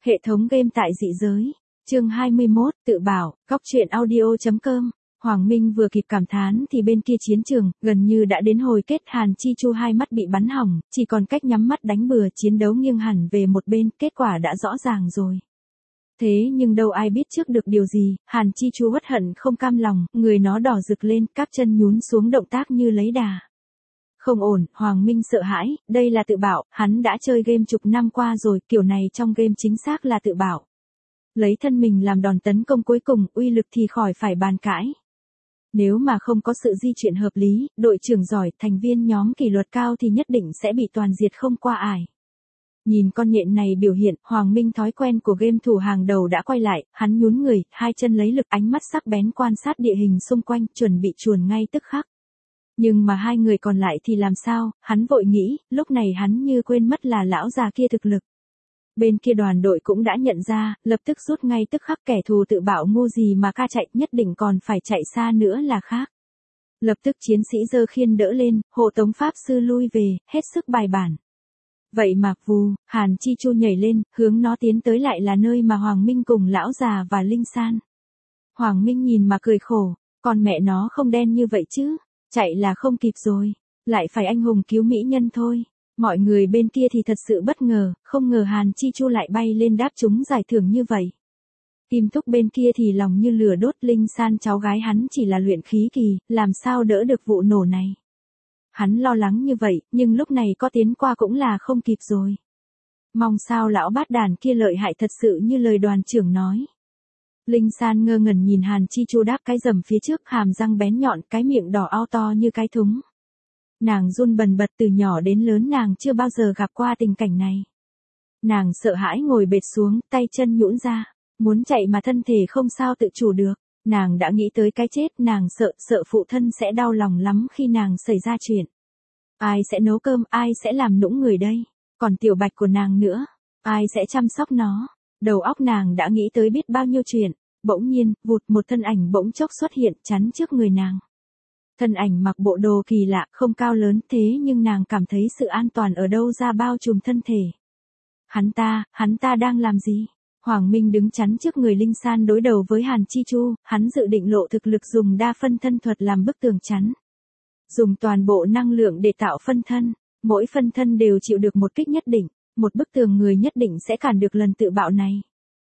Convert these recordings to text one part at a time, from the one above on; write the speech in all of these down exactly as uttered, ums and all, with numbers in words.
Hệ thống game tại dị giới. Chương hai mươi mốt, tự bảo, góc truyện audio.com. Hoàng Minh vừa kịp cảm thán thì bên kia chiến trường, gần như đã đến hồi kết. Hàn Chi Chu hai mắt bị bắn hỏng, chỉ còn cách nhắm mắt đánh bừa, chiến đấu nghiêng hẳn về một bên, kết quả đã rõ ràng rồi. Thế nhưng đâu ai biết trước được điều gì, Hàn Chi Chu uất hận không cam lòng, người nó đỏ rực lên, các chân nhún xuống động tác như lấy đà. Không ổn, Hoàng Minh sợ hãi, đây là tự bảo, hắn đã chơi game chục năm qua rồi, kiểu này trong game chính xác là tự bảo. Lấy thân mình làm đòn tấn công cuối cùng, uy lực thì khỏi phải bàn cãi. Nếu mà không có sự di chuyển hợp lý, đội trưởng giỏi, thành viên nhóm kỷ luật cao thì nhất định sẽ bị toàn diệt không qua ải. Nhìn con nhện này biểu hiện, Hoàng Minh thói quen của game thủ hàng đầu đã quay lại, hắn nhún người, hai chân lấy lực, ánh mắt sắc bén quan sát địa hình xung quanh, chuẩn bị chuồn ngay tức khắc. Nhưng mà hai người còn lại thì làm sao, hắn vội nghĩ, lúc này hắn như quên mất là lão già kia thực lực. Bên kia đoàn đội cũng đã nhận ra, lập tức rút ngay tức khắc, kẻ thù tự bảo ngu gì mà ca chạy, nhất định còn phải chạy xa nữa là khác. Lập tức chiến sĩ giơ khiên đỡ lên, hộ tống pháp sư lui về, hết sức bài bản. Vậy mà vù, Hàn Chi Chu nhảy lên, hướng nó tiến tới lại là nơi mà Hoàng Minh cùng lão già và Linh San. Hoàng Minh nhìn mà cười khổ, con mẹ nó không đen như vậy chứ, chạy là không kịp rồi, lại phải anh hùng cứu mỹ nhân thôi. Mọi người bên kia thì thật sự bất ngờ, không ngờ Hàn Chi Chu lại bay lên đáp trúng giải thưởng như vậy. Kim Thúc bên kia thì lòng như lửa đốt, Linh San cháu gái hắn chỉ là luyện khí kỳ, làm sao đỡ được vụ nổ này. Hắn lo lắng như vậy, nhưng lúc này có tiến qua cũng là không kịp rồi. Mong sao lão bát đàn kia lợi hại thật sự như lời đoàn trưởng nói. Linh San ngơ ngẩn nhìn Hàn Chi Chu đáp cái rầm phía trước, hàm răng bén nhọn, cái miệng đỏ ao to như cái thúng. Nàng run bần bật, từ nhỏ đến lớn nàng chưa bao giờ gặp qua tình cảnh này. Nàng sợ hãi ngồi bệt xuống, tay chân nhũn ra, muốn chạy mà thân thể không sao tự chủ được. Nàng đã nghĩ tới cái chết, nàng sợ, sợ phụ thân sẽ đau lòng lắm khi nàng xảy ra chuyện. Ai sẽ nấu cơm, ai sẽ làm nũng người đây? Còn tiểu bạch của nàng nữa, ai sẽ chăm sóc nó? Đầu óc nàng đã nghĩ tới biết bao nhiêu chuyện. Bỗng nhiên, vụt, một thân ảnh bỗng chốc xuất hiện chắn trước người nàng. Thân ảnh mặc bộ đồ kỳ lạ, không cao lớn, thế nhưng nàng cảm thấy sự an toàn ở đâu ra bao trùm thân thể. Hắn ta, hắn ta đang làm gì? Hoàng Minh đứng chắn trước người Linh San đối đầu với Hàn Chi Chu, hắn dự định lộ thực lực dùng đa phân thân thuật làm bức tường chắn. Dùng toàn bộ năng lượng để tạo phân thân, mỗi phân thân đều chịu được một kích nhất định, một bức tường người nhất định sẽ cản được lần tự bạo này.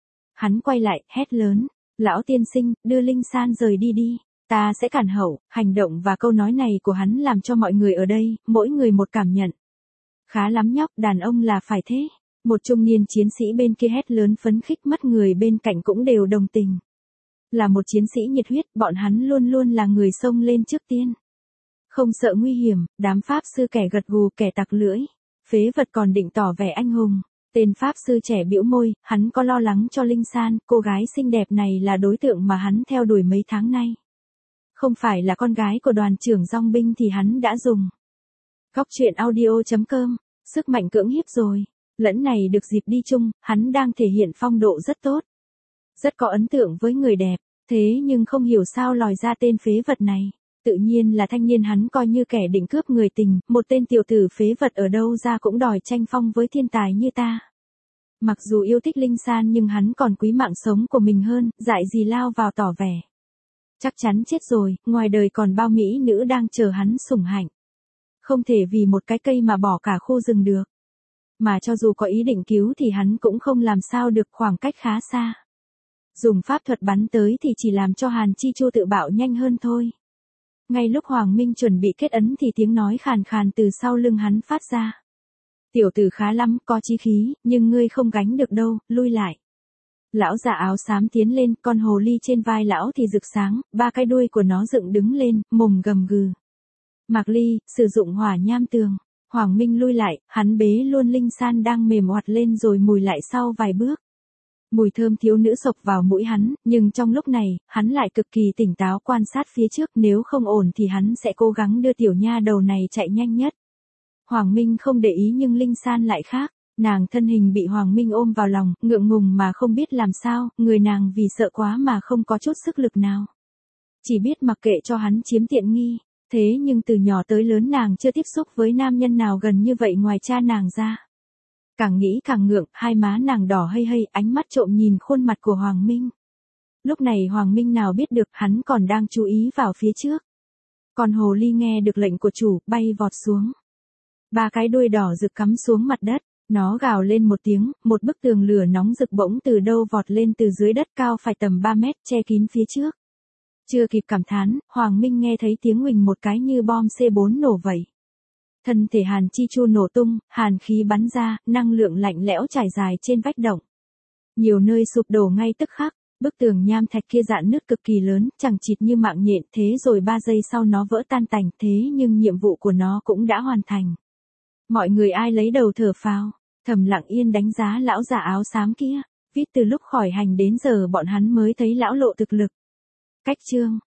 Hắn quay lại, hét lớn, lão tiên sinh, đưa Linh San rời đi đi. Ta sẽ cản hậu. Hành động và câu nói này của hắn làm cho mọi người ở đây, mỗi người một cảm nhận. Khá lắm nhóc, đàn ông là phải thế. Một trung niên chiến sĩ bên kia hét lớn phấn khích, mất người bên cạnh cũng đều đồng tình. Là một chiến sĩ nhiệt huyết, bọn hắn luôn luôn là người xông lên trước tiên. Không sợ nguy hiểm, đám pháp sư kẻ gật gù, kẻ tặc lưỡi. Phế vật còn định tỏ vẻ anh hùng. Tên pháp sư trẻ bĩu môi, hắn có lo lắng cho Linh San, cô gái xinh đẹp này là đối tượng mà hắn theo đuổi mấy tháng nay. Không phải là con gái của đoàn trưởng dòng binh thì hắn đã dùng. Góc truyện audio.com, sức mạnh cưỡng hiếp rồi. Lẫn này được dịp đi chung, hắn đang thể hiện phong độ rất tốt. Rất có ấn tượng với người đẹp, thế nhưng không hiểu sao lòi ra tên phế vật này. Tự nhiên là thanh niên hắn coi như kẻ định cướp người tình, một tên tiểu tử phế vật ở đâu ra cũng đòi tranh phong với thiên tài như ta. Mặc dù yêu thích Linh San nhưng hắn còn quý mạng sống của mình hơn, dại gì lao vào tỏ vẻ. Chắc chắn chết rồi, ngoài đời còn bao mỹ nữ đang chờ hắn sủng hạnh. Không thể vì một cái cây mà bỏ cả khu rừng được. Mà cho dù có ý định cứu thì hắn cũng không làm sao được, khoảng cách khá xa. Dùng pháp thuật bắn tới thì chỉ làm cho Hàn Chi Chu tự bạo nhanh hơn thôi. Ngay lúc Hoàng Minh chuẩn bị kết ấn thì tiếng nói khàn khàn từ sau lưng hắn phát ra. Tiểu tử khá lắm, có chí khí, nhưng ngươi không gánh được đâu, lui lại. Lão già áo xám tiến lên, con hồ ly trên vai lão thì rực sáng, ba cái đuôi của nó dựng đứng lên, mồm gầm gừ. Mạc Ly, sử dụng hỏa nham tường. Hoàng Minh lui lại, hắn bế luôn Linh San đang mềm oặt lên rồi mùi lại sau vài bước. Mùi thơm thiếu nữ sộc vào mũi hắn, nhưng trong lúc này, hắn lại cực kỳ tỉnh táo quan sát phía trước, nếu không ổn thì hắn sẽ cố gắng đưa tiểu nha đầu này chạy nhanh nhất. Hoàng Minh không để ý nhưng Linh San lại khác. Nàng thân hình bị Hoàng Minh ôm vào lòng, ngượng ngùng mà không biết làm sao, người nàng vì sợ quá mà không có chút sức lực nào. Chỉ biết mặc kệ cho hắn chiếm tiện nghi, thế nhưng từ nhỏ tới lớn nàng chưa tiếp xúc với nam nhân nào gần như vậy ngoài cha nàng ra. Càng nghĩ càng ngượng, hai má nàng đỏ hây hây, ánh mắt trộm nhìn khuôn mặt của Hoàng Minh. Lúc này Hoàng Minh nào biết được hắn còn đang chú ý vào phía trước. Còn hồ ly nghe được lệnh của chủ, bay vọt xuống. Ba cái đuôi đỏ rực cắm xuống mặt đất, nó gào lên một tiếng, một bức tường lửa nóng rực bỗng từ đâu vọt lên từ dưới đất cao phải tầm ba mét che kín phía trước. Chưa kịp cảm thán, Hoàng Minh nghe thấy tiếng huỳnh một cái như bom C bốn nổ vậy. Thân thể Hàn Chi Chu nổ tung, hàn khí bắn ra, năng lượng lạnh lẽo trải dài trên vách động. Nhiều nơi sụp đổ ngay tức khắc, bức tường nham thạch kia rạn nứt cực kỳ lớn, chẳng chịt như mạng nhện, thế rồi ba giây sau nó vỡ tan tành, thế nhưng nhiệm vụ của nó cũng đã hoàn thành. Mọi người ai lấy đầu thở phào, Thẩm Lặng Yên đánh giá lão già áo xám kia, viết từ lúc khỏi hành đến giờ bọn hắn mới thấy lão lộ thực lực. Cách chương